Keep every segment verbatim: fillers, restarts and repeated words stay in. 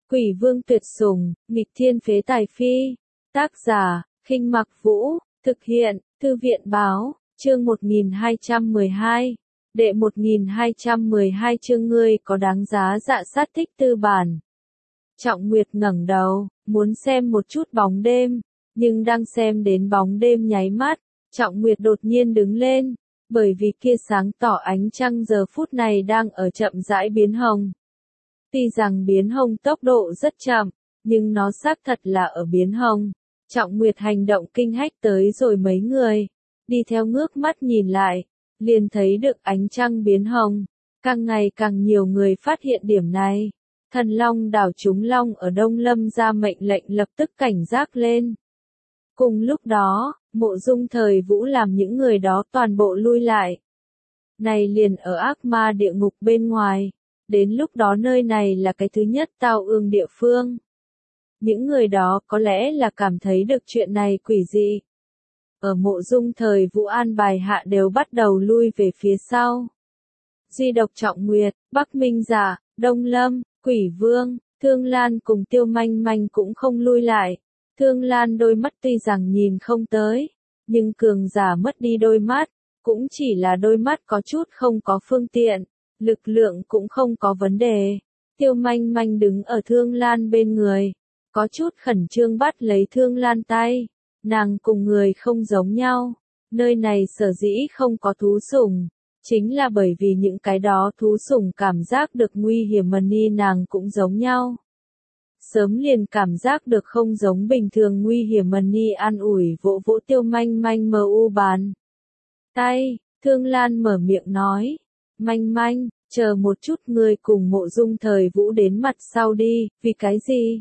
Quỷ vương tuyệt sủng, nghịch thiên phế tài phi. Tác giả, Khinh Mặc Vũ, thực hiện, Thư viện Báo, chương một nghìn hai trăm mười hai. Đệ một nghìn hai trăm mười hai chương ngươi có đáng giá dạ sát thích tư bản. Trọng Nguyệt ngẩng đầu, muốn xem một chút bóng đêm, nhưng đang xem đến bóng đêm nháy mắt, Trọng Nguyệt đột nhiên đứng lên, bởi vì kia sáng tỏ ánh trăng giờ phút này đang ở chậm rãi biến hồng. Tuy rằng biến hồng tốc độ rất chậm, nhưng nó xác thật là ở biến hồng. Trọng Nguyệt hành động kinh hách tới rồi mấy người, đi theo ngước mắt nhìn lại, liền thấy được ánh trăng biến hồng. Càng ngày càng nhiều người phát hiện điểm này. Thần Long đảo chúng Long ở Đông Lâm ra mệnh lệnh lập tức cảnh giác lên. Cùng lúc đó, Mộ Dung Thời Vũ làm những người đó toàn bộ lui lại. Này liền ở ác ma địa ngục bên ngoài, đến lúc đó nơi này là cái thứ nhất tao ương địa phương. Những người đó có lẽ là cảm thấy được chuyện này quỷ dị. Ở Mộ Dung Thời Vũ an bài hạ đều bắt đầu lui về phía sau. Duy độc Trọng Nguyệt, Bắc Minh Giả, Đông Lâm, Quỷ Vương, Thương Lan cùng Tiêu Manh Manh cũng không lui lại. Thương Lan đôi mắt tuy rằng nhìn không tới, nhưng cường giả mất đi đôi mắt, cũng chỉ là đôi mắt có chút không có phương tiện, lực lượng cũng không có vấn đề. Tiêu Manh Manh đứng ở Thương Lan bên người, có chút khẩn trương bắt lấy Thương Lan tay, nàng cùng người không giống nhau, nơi này sở dĩ không có thú sủng, chính là bởi vì những cái đó thú sủng cảm giác được nguy hiểm mà ni nàng cũng giống nhau. Sớm liền cảm giác được không giống bình thường nguy hiểm mà ni an ủi vỗ vỗ Tiêu Manh Manh mờ u bàn tay, Thương Lan mở miệng nói, Manh Manh, chờ một chút ngươi cùng Mộ Dung Thời Vũ đến mặt sau đi, vì cái gì?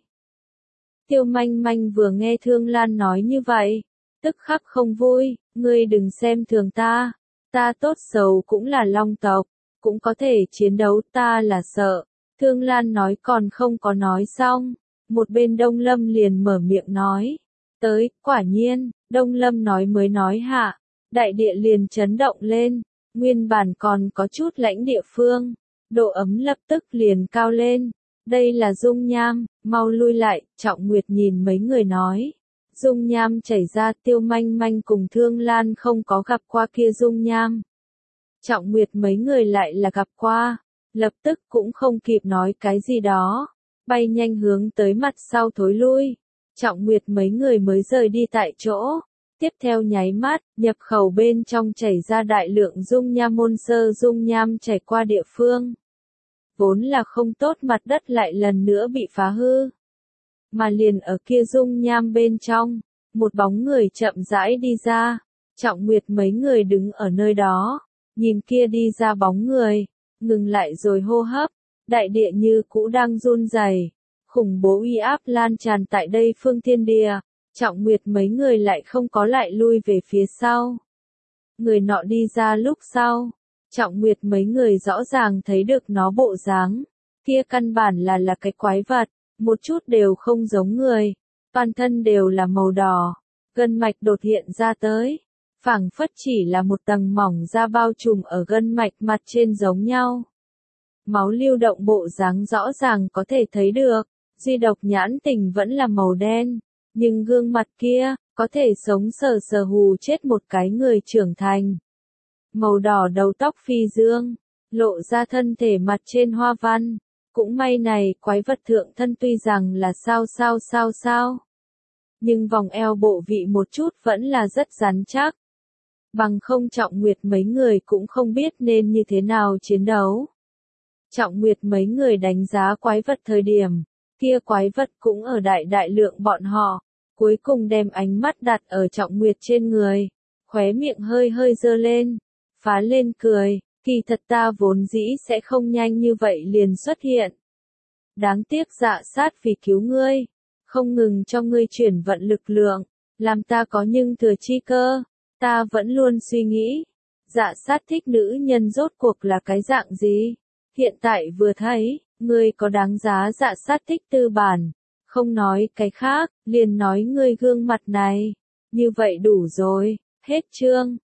Tiêu Manh Manh vừa nghe Thương Lan nói như vậy, tức khắc không vui, ngươi đừng xem thường ta, ta tốt xấu cũng là Long tộc, cũng có thể chiến đấu, ta là sợ. Thương Lan nói còn không có nói xong, một bên Đông Lâm liền mở miệng nói, tới, quả nhiên, Đông Lâm nói mới nói hạ, đại địa liền chấn động lên, nguyên bản còn có chút lãnh địa phương, độ ấm lập tức liền cao lên, đây là dung nham, mau lui lại, Trọng Nguyệt nhìn mấy người nói, dung nham chảy ra. Tiêu Manh Manh cùng Thương Lan không có gặp qua kia dung nham. Trọng Nguyệt mấy người lại là gặp qua. Lập tức cũng không kịp nói cái gì đó, bay nhanh hướng tới mặt sau thối lui. Trọng Nguyệt mấy người mới rời đi tại chỗ. Tiếp theo nháy mắt, nhập khẩu bên trong chảy ra đại lượng dung nham, môn sơ dung nham chảy qua địa phương. Vốn là không tốt mặt đất lại lần nữa bị phá hư. Mà liền ở kia dung nham bên trong, một bóng người chậm rãi đi ra. Trọng Nguyệt mấy người đứng ở nơi đó, nhìn kia đi ra bóng người. Ngừng lại rồi hô hấp, đại địa như cũ đang run rẩy, khủng bố uy áp lan tràn tại đây phương thiên địa. Trọng Nguyệt mấy người lại không có lại lui về phía sau. Người nọ đi ra lúc sau, Trọng Nguyệt mấy người rõ ràng thấy được nó bộ dáng, kia căn bản là là cái quái vật, một chút đều không giống người, toàn thân đều là màu đỏ, gân mạch đột hiện ra tới. Phảng phất chỉ là một tầng mỏng da bao trùm ở gân mạch mặt trên giống nhau. Máu lưu động bộ dáng rõ ràng có thể thấy được, duy độc nhãn tình vẫn là màu đen, nhưng gương mặt kia, có thể sống sờ sờ hù chết một cái người trưởng thành. Màu đỏ đầu tóc phi dương, lộ ra thân thể mặt trên hoa văn, cũng may này quái vật thượng thân tuy rằng là sao sao sao sao. Nhưng vòng eo bộ vị một chút vẫn là rất rắn chắc. Bằng không Trọng Nguyệt mấy người cũng không biết nên như thế nào chiến đấu. Trọng Nguyệt mấy người đánh giá quái vật thời điểm, kia quái vật cũng ở đại đại lượng bọn họ, cuối cùng đem ánh mắt đặt ở Trọng Nguyệt trên người, khóe miệng hơi hơi dơ lên, phá lên cười, kỳ thật ta vốn dĩ sẽ không nhanh như vậy liền xuất hiện. Đáng tiếc dạ sát vì cứu ngươi, không ngừng cho ngươi chuyển vận lực lượng, làm ta có nhưng thừa chi cơ. Ta vẫn luôn suy nghĩ, dạ sát thích nữ nhân rốt cuộc là cái dạng gì? Hiện tại vừa thấy, ngươi có đáng giá dạ sát thích tư bản. Không nói cái khác, liền nói ngươi gương mặt này. Như vậy đủ rồi, hết chương.